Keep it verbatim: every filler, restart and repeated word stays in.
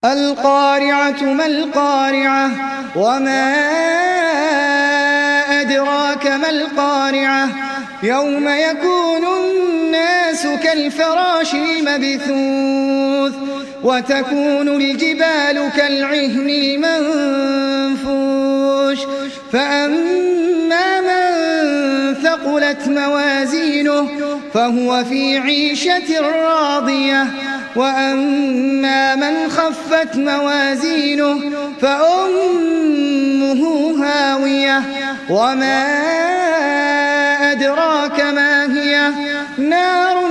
القارعة ما القارعة وما أدراك ما القارعة يوم يكون الناس كالفراش المبثوث وتكون الجبال كالعهن المنفوش فأما من ثقلت موازينه فهو في عيشة راضية وأما من خفت موازينه فأمه هاوية وما أدراك ما هي نار